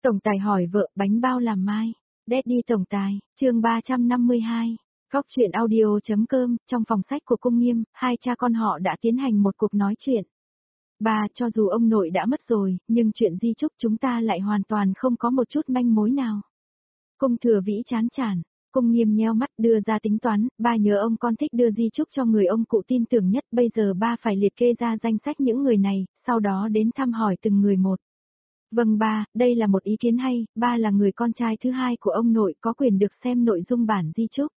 Tổng tài hỏi vợ bánh bao làm mai. Daddy tổng tài, chương 352. Góc chuyện audio.com, trong phòng sách của Cung Nghiêm, hai cha con họ đã tiến hành một cuộc nói chuyện. Bà, cho dù ông nội đã mất rồi, nhưng chuyện di chúc chúng ta lại hoàn toàn không có một chút manh mối nào. Cung Thừa Vĩ chán chản, Cung Nghiêm nheo mắt đưa ra tính toán, ba nhớ ông con thích đưa di chúc cho người ông cụ tin tưởng nhất, bây giờ ba phải liệt kê ra danh sách những người này, sau đó đến thăm hỏi từng người một. Vâng ba, đây là một ý kiến hay, ba là người con trai thứ hai của ông nội có quyền được xem nội dung bản di chúc.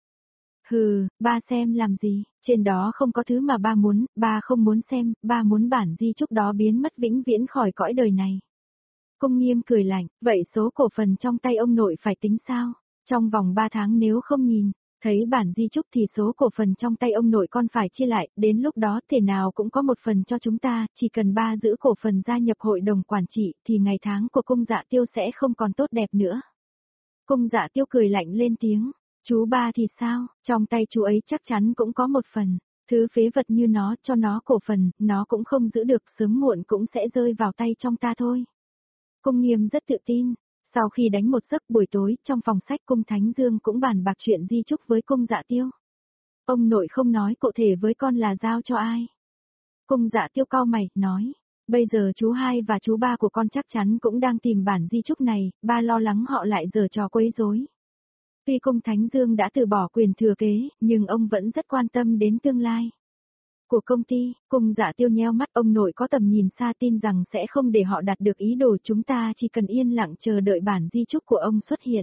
Hừ, ba xem làm gì, trên đó không có thứ mà ba muốn, ba không muốn xem, ba muốn bản di chúc đó biến mất vĩnh viễn khỏi cõi đời này. Cung Nghiêm cười lạnh, vậy số cổ phần trong tay ông nội phải tính sao? Trong vòng 3 tháng nếu không nhìn, thấy bản di chúc thì số cổ phần trong tay ông nội con phải chia lại, đến lúc đó thể nào cũng có một phần cho chúng ta, chỉ cần ba giữ cổ phần gia nhập hội đồng quản trị thì ngày tháng của Cung Dạ Tiêu sẽ không còn tốt đẹp nữa. Cung Dạ Tiêu cười lạnh lên tiếng, chú ba thì sao, trong tay chú ấy chắc chắn cũng có một phần, thứ phế vật như nó cho nó cổ phần, nó cũng không giữ được, sớm muộn cũng sẽ rơi vào tay trong ta thôi. Cung Nghiêm rất tự tin. Sau khi đánh một giấc buổi tối, trong phòng sách Cung Thánh Dương cũng bàn bạc chuyện di chúc với Cung Dạ Tiêu. Ông nội không nói cụ thể với con là giao cho ai. Cung Dạ Tiêu cau mày, nói, bây giờ chú hai và chú ba của con chắc chắn cũng đang tìm bản di chúc này, ba lo lắng họ lại giở trò quấy rối. Tuy Cung Thánh Dương đã từ bỏ quyền thừa kế, nhưng ông vẫn rất quan tâm đến tương lai của công ty. Cung Dạ Tiêu nheo mắt, ông nội có tầm nhìn xa, tin rằng sẽ không để họ đạt được ý đồ, chúng ta chỉ cần yên lặng chờ đợi bản di chúc của ông xuất hiện.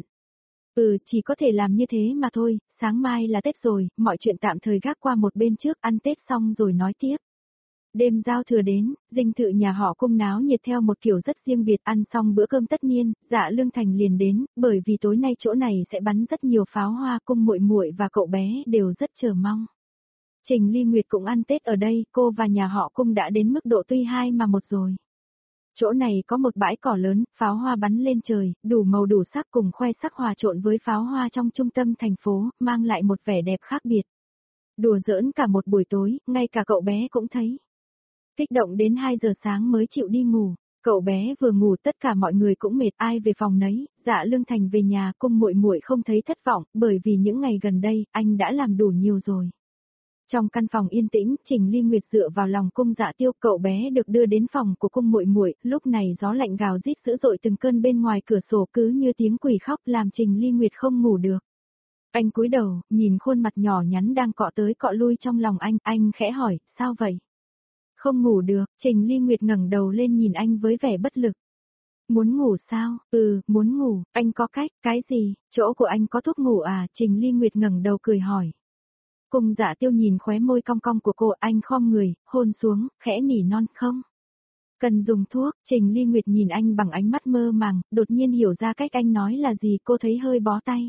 Chỉ có thể làm như thế mà thôi, sáng mai là Tết rồi, mọi chuyện tạm thời gác qua một bên trước, ăn Tết xong rồi nói tiếp. Đêm giao thừa đến, dinh thự nhà họ Cung náo nhiệt theo một kiểu rất riêng biệt, ăn xong bữa cơm tất niên, Dạ Lương Thành liền đến, bởi vì tối nay chỗ này sẽ bắn rất nhiều pháo hoa, Cung muội muội và cậu bé đều rất chờ mong. Trình Ly Nguyệt cũng ăn Tết ở đây, cô và nhà họ Cung đã đến mức độ tuy hai mà một rồi. Chỗ này có một bãi cỏ lớn, pháo hoa bắn lên trời, đủ màu đủ sắc cùng khoe sắc hòa trộn với pháo hoa trong trung tâm thành phố, mang lại một vẻ đẹp khác biệt. Đùa giỡn cả một buổi tối, ngay cả cậu bé cũng thấy. Kích động đến 2 giờ sáng mới chịu đi ngủ, cậu bé vừa ngủ tất cả mọi người cũng mệt, ai về phòng nấy, Dạ Lương Thành về nhà, Cung muội muội không thấy thất vọng, bởi vì những ngày gần đây, anh đã làm đủ nhiều rồi. Trong căn phòng yên tĩnh, Trình Ly Nguyệt dựa vào lòng Cung Dạ Tiêu, cậu bé được đưa đến phòng của Cung muội muội, lúc này gió lạnh gào rít dữ dội từng cơn bên ngoài cửa sổ cứ như tiếng quỷ khóc làm Trình Ly Nguyệt không ngủ được. Anh cúi đầu, nhìn khuôn mặt nhỏ nhắn đang cọ tới cọ lui trong lòng anh khẽ hỏi, sao vậy? Không ngủ được, Trình Ly Nguyệt ngẩng đầu lên nhìn anh với vẻ bất lực. Muốn ngủ sao? Muốn ngủ, anh có cách, cái gì? Chỗ của anh có thuốc ngủ à? Trình Ly Nguyệt ngẩng đầu cười hỏi. Cung Dạ Tiêu nhìn khóe môi cong cong của cô, anh khom người, hôn xuống, khẽ nỉ non, không? Cần dùng thuốc, Trình Ly Nguyệt nhìn anh bằng ánh mắt mơ màng, đột nhiên hiểu ra cách anh nói là gì, cô thấy hơi bó tay.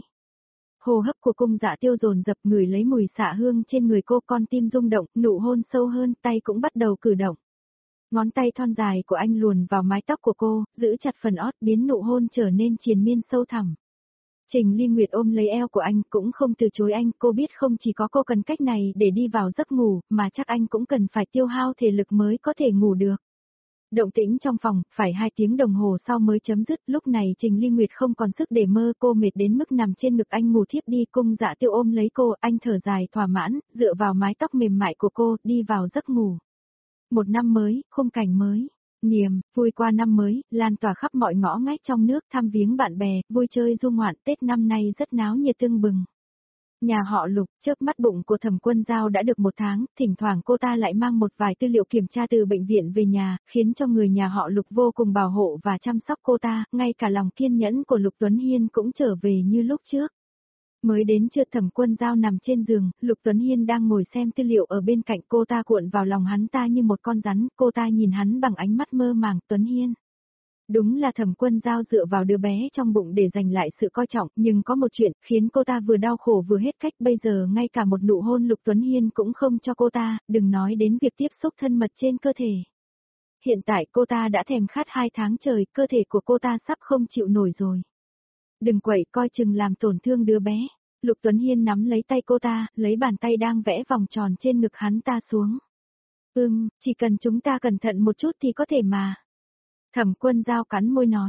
Hô hấp của Cung Dạ Tiêu dồn dập, ngửi lấy mùi xạ hương trên người cô, con tim rung động, nụ hôn sâu hơn, tay cũng bắt đầu cử động. Ngón tay thon dài của anh luồn vào mái tóc của cô, giữ chặt phần ót, biến nụ hôn trở nên triền miên sâu thẳm. Trình Ly Nguyệt ôm lấy eo của anh, cũng không từ chối anh, cô biết không chỉ có cô cần cách này để đi vào giấc ngủ, mà chắc anh cũng cần phải tiêu hao thể lực mới có thể ngủ được. Động tĩnh trong phòng, phải 2 tiếng đồng hồ sau mới chấm dứt, lúc này Trình Ly Nguyệt không còn sức để mơ, cô mệt đến mức nằm trên ngực anh ngủ thiếp đi. Cung Dạ Tiêu ôm lấy cô, anh thở dài thỏa mãn, dựa vào mái tóc mềm mại của cô, đi vào giấc ngủ. Một năm mới, khung cảnh mới. Niềm vui qua năm mới, lan tỏa khắp mọi ngõ ngách trong nước, thăm viếng bạn bè, vui chơi du ngoạn, Tết năm nay rất náo nhiệt tưng bừng. Nhà họ Lục, chớp mắt bụng của Thẩm Quân Giao đã được 1 tháng, thỉnh thoảng cô ta lại mang một vài tư liệu kiểm tra từ bệnh viện về nhà, khiến cho người nhà họ Lục vô cùng bảo hộ và chăm sóc cô ta, ngay cả lòng kiên nhẫn của Lục Tuấn Hiên cũng trở về như lúc trước. Mới đến trưa, Thẩm Quân Giao nằm trên giường, Lục Tuấn Hiên đang ngồi xem tư liệu ở bên cạnh, cô ta cuộn vào lòng hắn ta như một con rắn, cô ta nhìn hắn bằng ánh mắt mơ màng. Tuấn Hiên. Đúng là Thẩm Quân Giao dựa vào đứa bé trong bụng để giành lại sự coi trọng, nhưng có một chuyện khiến cô ta vừa đau khổ vừa hết cách, bây giờ ngay cả một nụ hôn Lục Tuấn Hiên cũng không cho cô ta, đừng nói đến việc tiếp xúc thân mật trên cơ thể. Hiện tại cô ta đã thèm khát 2 tháng trời, cơ thể của cô ta sắp không chịu nổi rồi. Đừng quậy, coi chừng làm tổn thương đứa bé. Lục Tuấn Hiên nắm lấy tay cô ta, lấy bàn tay đang vẽ vòng tròn trên ngực hắn ta xuống. Chỉ cần chúng ta cẩn thận một chút thì có thể mà. Thẩm Quân Giao cắn môi nói.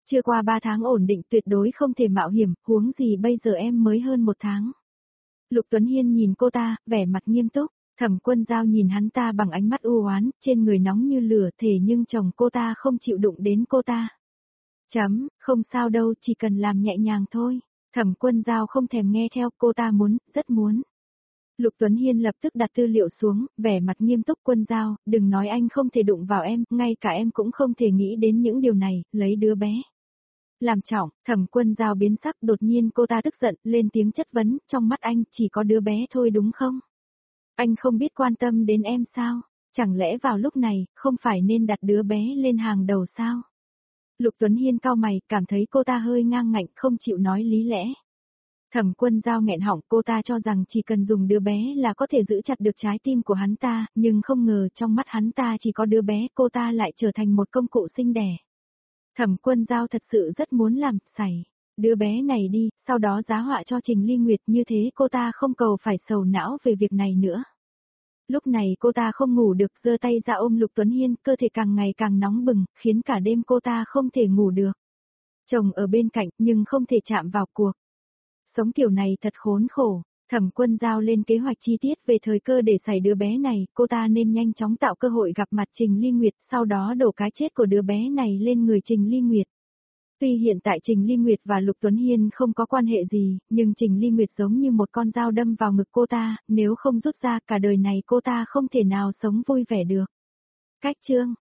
Chưa qua 3 tháng ổn định tuyệt đối không thể mạo hiểm, huống gì bây giờ em mới hơn 1 tháng. Lục Tuấn Hiên nhìn cô ta, vẻ mặt nghiêm túc. Thẩm Quân Giao nhìn hắn ta bằng ánh mắt u oán, trên người nóng như lửa thể nhưng chồng cô ta không chịu đụng đến cô ta. Không sao đâu, chỉ cần làm nhẹ nhàng thôi. Thẩm Quân Giao không thèm nghe theo, cô ta muốn, rất muốn. Lục Tuấn Hiên lập tức đặt tư liệu xuống, vẻ mặt nghiêm túc. Quân Giao, đừng nói anh không thể đụng vào em, ngay cả em cũng không thể nghĩ đến những điều này, lấy đứa bé làm trọng. Thẩm Quân Giao biến sắc, đột nhiên cô ta tức giận, lên tiếng chất vấn, trong mắt anh chỉ có đứa bé thôi đúng không? Anh không biết quan tâm đến em sao? Chẳng lẽ vào lúc này, không phải nên đặt đứa bé lên hàng đầu sao? Lục Tuấn Hiên cau mày, cảm thấy cô ta hơi ngang ngạnh, không chịu nói lý lẽ. Thẩm Quân Giao nghẹn họng, cô ta cho rằng chỉ cần dùng đứa bé là có thể giữ chặt được trái tim của hắn ta, nhưng không ngờ trong mắt hắn ta chỉ có đứa bé, cô ta lại trở thành một công cụ sinh đẻ. Thẩm Quân Giao thật sự rất muốn làm sảy đứa bé này đi, sau đó giá họa cho Trình Ly Nguyệt, như thế cô ta không cầu phải sầu não về việc này nữa. Lúc này cô ta không ngủ được, giơ tay ra ôm Lục Tuấn Hiên, cơ thể càng ngày càng nóng bừng, khiến cả đêm cô ta không thể ngủ được. Chồng ở bên cạnh, nhưng không thể chạm vào cuộc. Sống kiểu này thật khốn khổ. Thẩm Quân Giao lên kế hoạch chi tiết về thời cơ để xảy đứa bé này, cô ta nên nhanh chóng tạo cơ hội gặp mặt Trình Ly Nguyệt, sau đó đổ cái chết của đứa bé này lên người Trình Ly Nguyệt. Tuy hiện tại Trình Ly Nguyệt và Lục Tuấn Hiên không có quan hệ gì, nhưng Trình Ly Nguyệt giống như một con dao đâm vào ngực cô ta, nếu không rút ra cả đời này cô ta không thể nào sống vui vẻ được. Cách chương